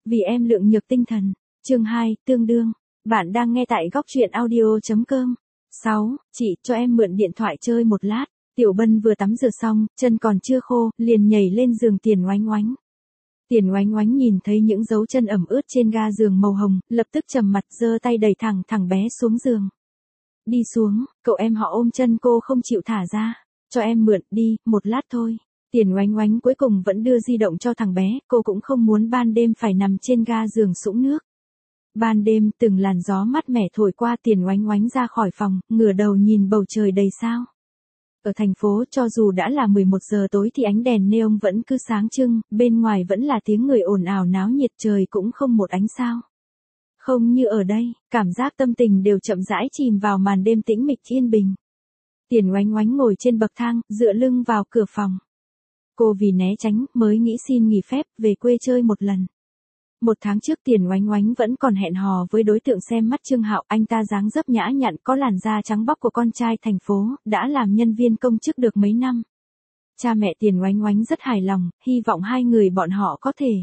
vì em lượng nhược tinh thần. Chương 2, tương đương. Bạn đang nghe tại góc truyện audio.com. 6. Chị, cho em mượn điện thoại chơi một lát. Tiểu Bân vừa tắm rửa xong, chân còn chưa khô, liền nhảy lên giường Tiền Oánh Oánh. Tiền Oánh Oánh nhìn thấy những dấu chân ẩm ướt trên ga giường màu hồng, lập tức trầm mặt giơ tay đẩy thẳng bé xuống giường. Đi xuống, cậu em họ ôm chân cô không chịu thả ra. Cho em mượn đi, một lát thôi. Tiền Oánh Oánh cuối cùng vẫn đưa di động cho thằng bé, cô cũng không muốn ban đêm phải nằm trên ga giường sũng nước. Ban đêm, từng làn gió mát mẻ thổi qua, Tiền Oánh Oánh ra khỏi phòng, ngửa đầu nhìn bầu trời đầy sao. Ở thành phố, cho dù đã là 11 giờ tối thì ánh đèn neon vẫn cứ sáng trưng, bên ngoài vẫn là tiếng người ồn ào náo nhiệt, trời cũng không một ánh sao. Không như ở đây, cảm giác tâm tình đều chậm rãi chìm vào màn đêm tĩnh mịch yên bình. Tiền Oánh Oánh ngồi trên bậc thang, dựa lưng vào cửa phòng. Cô vì né tránh, mới nghĩ xin nghỉ phép, về quê chơi một lần. 1 tháng trước Tiền Oánh Oánh vẫn còn hẹn hò với đối tượng xem mắt Trương Hạo, anh ta dáng dấp nhã nhặn, có làn da trắng bóc của con trai thành phố, đã làm nhân viên công chức được mấy năm. Cha mẹ Tiền Oánh Oánh rất hài lòng, hy vọng hai người bọn họ có thể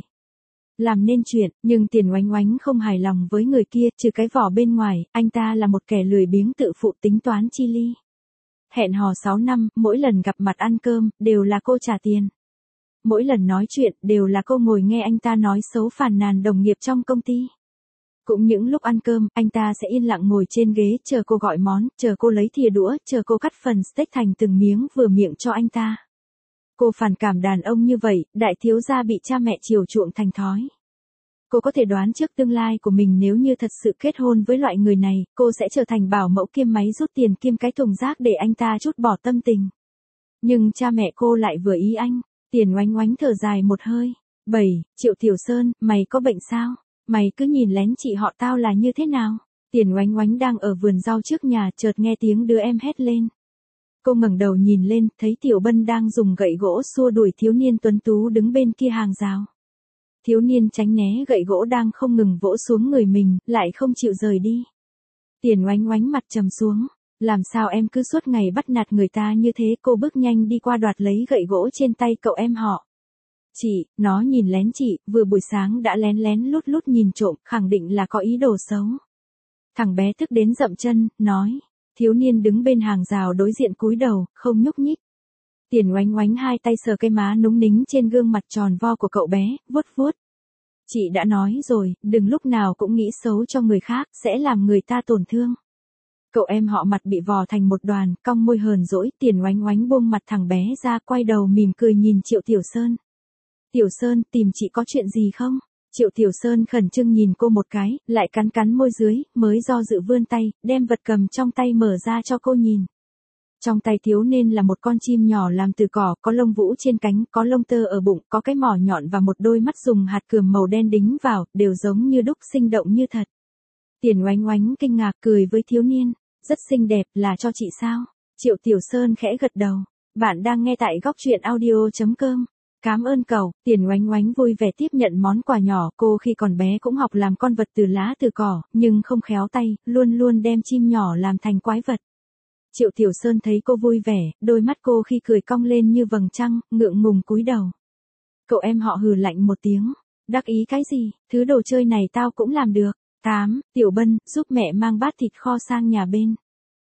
làm nên chuyện, nhưng Tiền Oánh Oánh không hài lòng với người kia, trừ cái vỏ bên ngoài, anh ta là một kẻ lười biếng tự phụ tính toán chi ly. Hẹn hò 6 năm, mỗi lần gặp mặt ăn cơm, đều là cô trả tiền. Mỗi lần nói chuyện, đều là cô ngồi nghe anh ta nói xấu phàn nàn đồng nghiệp trong công ty. Cũng những lúc ăn cơm, anh ta sẽ yên lặng ngồi trên ghế, chờ cô gọi món, chờ cô lấy thìa đũa, chờ cô cắt phần steak thành từng miếng vừa miệng cho anh ta. Cô phản cảm đàn ông như vậy, đại thiếu gia bị cha mẹ chiều chuộng thành thói. Cô có thể đoán trước tương lai của mình, nếu như thật sự kết hôn với loại người này, cô sẽ trở thành bảo mẫu kiêm máy rút tiền kiêm cái thùng rác để anh ta trút bỏ tâm tình. Nhưng cha mẹ cô lại vừa ý anh. Tiền Oánh Oánh thở dài một hơi. 7. Triệu Tiểu Sơn, mày có bệnh sao? Mày cứ nhìn lén chị họ tao là như thế nào? Tiền Oánh Oánh đang ở vườn rau trước nhà, chợt nghe tiếng đứa em hét lên. Cô ngẩng đầu nhìn lên, thấy Tiểu Bân đang dùng gậy gỗ xua đuổi thiếu niên tuấn tú đứng bên kia hàng rào. Thiếu niên tránh né gậy gỗ đang không ngừng vỗ xuống người mình, lại không chịu rời đi. Tiền Oánh Oánh mặt trầm xuống. Làm sao em cứ suốt ngày bắt nạt người ta như thế? Cô bước nhanh đi qua đoạt lấy gậy gỗ trên tay cậu em họ. Chị, nó nhìn lén chị, vừa buổi sáng đã lén lén lút lút nhìn trộm, khẳng định là có ý đồ xấu. Thằng bé tức đến dậm chân, nói. Thiếu niên đứng bên hàng rào đối diện cúi đầu, không nhúc nhích. Tiền Oánh Oánh hai tay sờ cái má núng nính trên gương mặt tròn vo của cậu bé, vuốt vuốt. Chị đã nói rồi, đừng lúc nào cũng nghĩ xấu cho người khác, sẽ làm người ta tổn thương. Cậu em họ mặt bị vò thành một đoàn, cong môi hờn dỗi. Tiền Oánh Oánh buông mặt thằng bé ra, quay đầu mỉm cười nhìn Triệu Tiểu Sơn. Tiểu Sơn, tìm chị có chuyện gì không? Triệu Tiểu Sơn khẩn trương nhìn cô một cái, lại cắn môi dưới, mới do dự vươn tay, đem vật cầm trong tay mở ra cho cô nhìn. Trong tay thiếu niên là một con chim nhỏ làm từ cỏ, có lông vũ trên cánh, có lông tơ ở bụng, có cái mỏ nhọn và một đôi mắt dùng hạt cườm màu đen đính vào, đều giống như đúc, sinh động như thật. Tiền Oánh Oánh kinh ngạc cười với thiếu niên. Rất xinh đẹp, là cho chị sao? Triệu Tiểu Sơn khẽ gật đầu. Bạn đang nghe tại góc truyện audio.com. Cảm ơn cậu. Tiền Oánh Oánh vui vẻ tiếp nhận món quà nhỏ. Cô khi còn bé cũng học làm con vật từ lá từ cỏ, nhưng không khéo tay, luôn luôn đem chim nhỏ làm thành quái vật. Triệu Tiểu Sơn thấy cô vui vẻ, đôi mắt cô khi cười cong lên như vầng trăng, ngượng ngùng cúi đầu. Cậu em họ hừ lạnh một tiếng. Đắc ý cái gì, thứ đồ chơi này tao cũng làm được. 8. Tiểu Bân, giúp mẹ mang bát thịt kho sang nhà bên.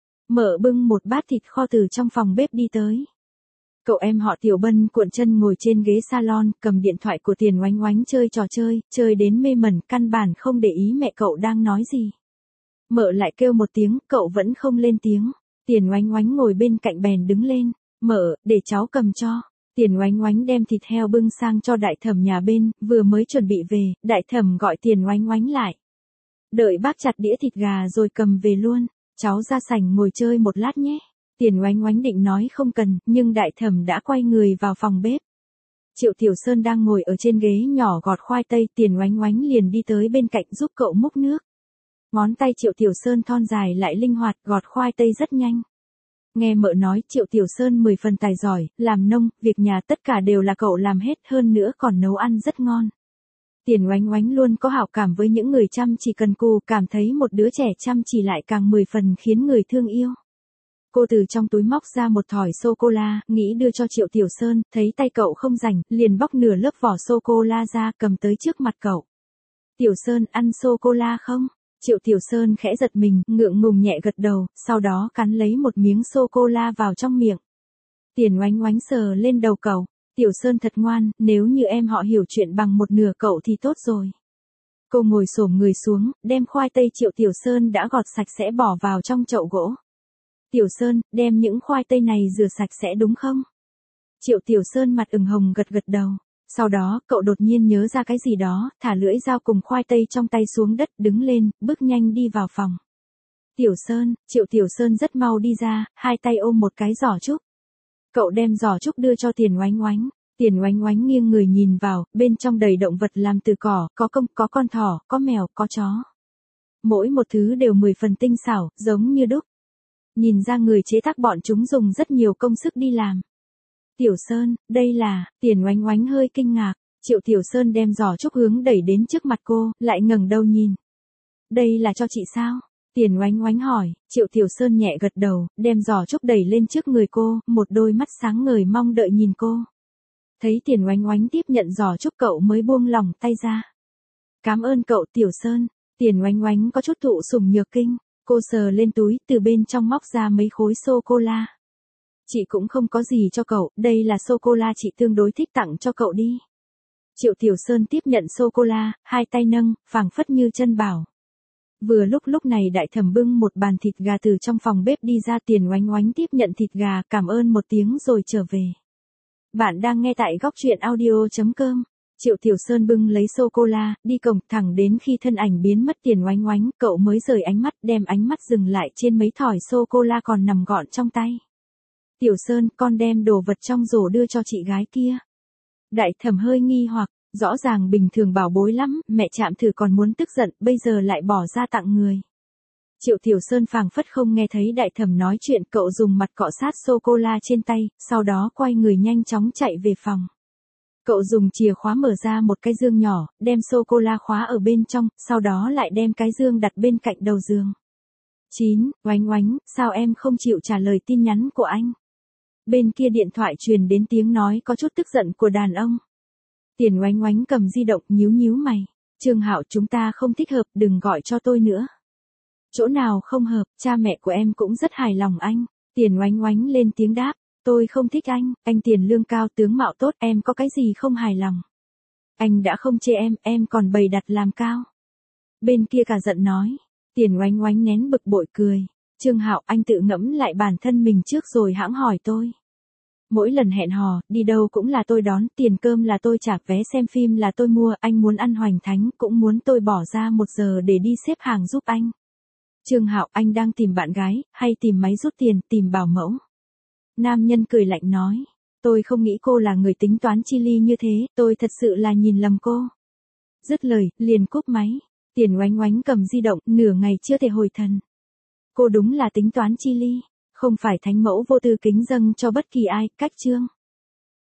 Mợ bưng một bát thịt kho từ trong phòng bếp đi tới. Cậu em họ Tiểu Bân cuộn chân ngồi trên ghế salon, cầm điện thoại của Tiền Oánh Oánh chơi trò chơi, chơi đến mê mẩn, căn bản không để ý mẹ cậu đang nói gì. Mợ lại kêu một tiếng, cậu vẫn không lên tiếng. Tiền Oánh Oánh ngồi bên cạnh bèn đứng lên. Mợ, để cháu cầm cho. Tiền Oánh Oánh đem thịt heo bưng sang cho đại thẩm nhà bên, vừa mới chuẩn bị về, đại thẩm gọi Tiền Oánh Oánh lại. Đợi bác chặt đĩa thịt gà rồi cầm về luôn, cháu ra sảnh ngồi chơi một lát nhé. Tiền Oánh Oánh định nói không cần, nhưng đại thẩm đã quay người vào phòng bếp. Triệu Tiểu Sơn đang ngồi ở trên ghế nhỏ gọt khoai tây, Tiền Oánh Oánh liền đi tới bên cạnh giúp cậu múc nước. Ngón tay Triệu Tiểu Sơn thon dài lại linh hoạt, gọt khoai tây rất nhanh. Nghe mợ nói Triệu Tiểu Sơn 10 phần tài giỏi, làm nông, việc nhà tất cả đều là cậu làm hết, hơn nữa còn nấu ăn rất ngon. Tiền Oánh Oánh luôn có hảo cảm với những người chăm chỉ cần cù, cảm thấy một đứa trẻ chăm chỉ lại càng 10 phần khiến người thương yêu. Cô từ trong túi móc ra một thỏi sô-cô-la, nghĩ đưa cho Triệu Tiểu Sơn, thấy tay cậu không rảnh, liền bóc nửa lớp vỏ sô-cô-la ra, cầm tới trước mặt cậu. Tiểu Sơn ăn sô-cô-la không? Triệu Tiểu Sơn khẽ giật mình, ngượng ngùng nhẹ gật đầu, sau đó cắn lấy một miếng sô-cô-la vào trong miệng. Tiền Oánh Oánh sờ lên đầu cậu. Tiểu Sơn thật ngoan, nếu như em họ hiểu chuyện bằng một nửa cậu thì tốt rồi. Cô ngồi xổm người xuống, đem khoai tây Triệu Tiểu Sơn đã gọt sạch sẽ bỏ vào trong chậu gỗ. Tiểu Sơn, đem những khoai tây này rửa sạch sẽ đúng không? Triệu Tiểu Sơn mặt ửng hồng gật gật đầu. Sau đó, cậu đột nhiên nhớ ra cái gì đó, thả lưỡi dao cùng khoai tây trong tay xuống đất, đứng lên, bước nhanh đi vào phòng. Tiểu Sơn, Triệu Tiểu Sơn rất mau đi ra, hai tay ôm một cái giỏ trúc. Cậu đem giỏ trúc đưa cho Tiền Oánh Oánh. Tiền Oánh Oánh nghiêng người nhìn vào, bên trong đầy động vật làm từ cỏ, có công, có con thỏ, có mèo, có chó. Mỗi một thứ đều 10 phần tinh xảo, giống như đúc. Nhìn ra người chế tác bọn chúng dùng rất nhiều công sức đi làm. Tiểu Sơn, đây là, Tiền Oánh Oánh hơi kinh ngạc. Triệu Tiểu Sơn đem giỏ trúc hướng đẩy đến trước mặt cô, lại ngẩng đầu nhìn. Đây là cho chị sao? Tiền Oánh Oánh hỏi. Triệu Tiểu Sơn nhẹ gật đầu, đem giỏ trúc đẩy lên trước người cô, một đôi mắt sáng ngời mong đợi nhìn cô. Thấy Tiền Oánh Oánh tiếp nhận giỏ trúc cậu mới buông lỏng tay ra. Cảm ơn cậu Tiểu Sơn. Tiền Oánh Oánh có chút thụ sủng nhược kinh. Cô sờ lên túi, từ bên trong móc ra mấy khối sô-cô-la. Chị cũng không có gì cho cậu, đây là sô-cô-la chị tương đối thích tặng cho cậu đi. Triệu Tiểu Sơn tiếp nhận sô-cô-la, hai tay nâng, phảng phất như chân bảo. Vừa lúc này Đại Thẩm bưng một bàn thịt gà từ trong phòng bếp đi ra. Tiền Oánh Oánh tiếp nhận thịt gà, cảm ơn một tiếng rồi trở về. Bạn đang nghe tại góc truyện audio.com. Triệu Tiểu Sơn bưng lấy sô-cô-la, đi cổng, thẳng đến khi thân ảnh biến mất Tiền Oánh Oánh, cậu mới rời ánh mắt, đem ánh mắt dừng lại trên mấy thỏi sô-cô-la còn nằm gọn trong tay. Tiểu Sơn, con đem đồ vật trong rổ đưa cho chị gái kia. Đại Thẩm hơi nghi hoặc, rõ ràng bình thường bảo bối lắm, mẹ chạm thử còn muốn tức giận, bây giờ lại bỏ ra tặng người. Triệu Tiểu Sơn phảng phất không nghe thấy Đại Thẩm nói chuyện, cậu dùng mặt cọ sát sô-cô-la trên tay, sau đó quay người nhanh chóng chạy về phòng. Cậu dùng chìa khóa mở ra một cái dương nhỏ, đem sô-cô-la khóa ở bên trong, sau đó lại đem cái dương đặt bên cạnh đầu giường. 9. Oánh Oánh, sao em không chịu trả lời tin nhắn của anh? Bên kia điện thoại truyền đến tiếng nói có chút tức giận của đàn ông. Tiền Oánh Oánh cầm di động, nhíu nhíu mày. Trương Hạo, chúng ta không thích hợp, đừng gọi cho tôi nữa. Chỗ nào không hợp, cha mẹ của em cũng rất hài lòng anh. Tiền Oánh Oánh lên tiếng đáp. Tôi không thích anh tiền lương cao, tướng mạo tốt, em có cái gì không hài lòng. Anh đã không chê em còn bày đặt làm cao. Bên kia cả giận nói. Tiền Oánh Oánh nén bực bội cười. Trương Hạo, anh tự ngẫm lại bản thân mình trước rồi hãng hỏi tôi. Mỗi lần hẹn hò, đi đâu cũng là tôi đón, tiền cơm là tôi trả, vé xem phim là tôi mua, anh muốn ăn hoành thánh cũng muốn tôi bỏ ra 1 giờ để đi xếp hàng giúp anh. Trương Hạo, anh đang tìm bạn gái, hay tìm máy rút tiền, tìm bảo mẫu? Nam nhân cười lạnh nói. Tôi không nghĩ cô là người tính toán chi ly như thế, tôi thật sự là nhìn lầm cô. Dứt lời, liền cúp máy. Tiền Oánh Oánh cầm di động, nửa ngày chưa thể hồi thần. Cô đúng là tính toán chi ly, không phải thánh mẫu vô tư kính dâng cho bất kỳ ai, cách chương.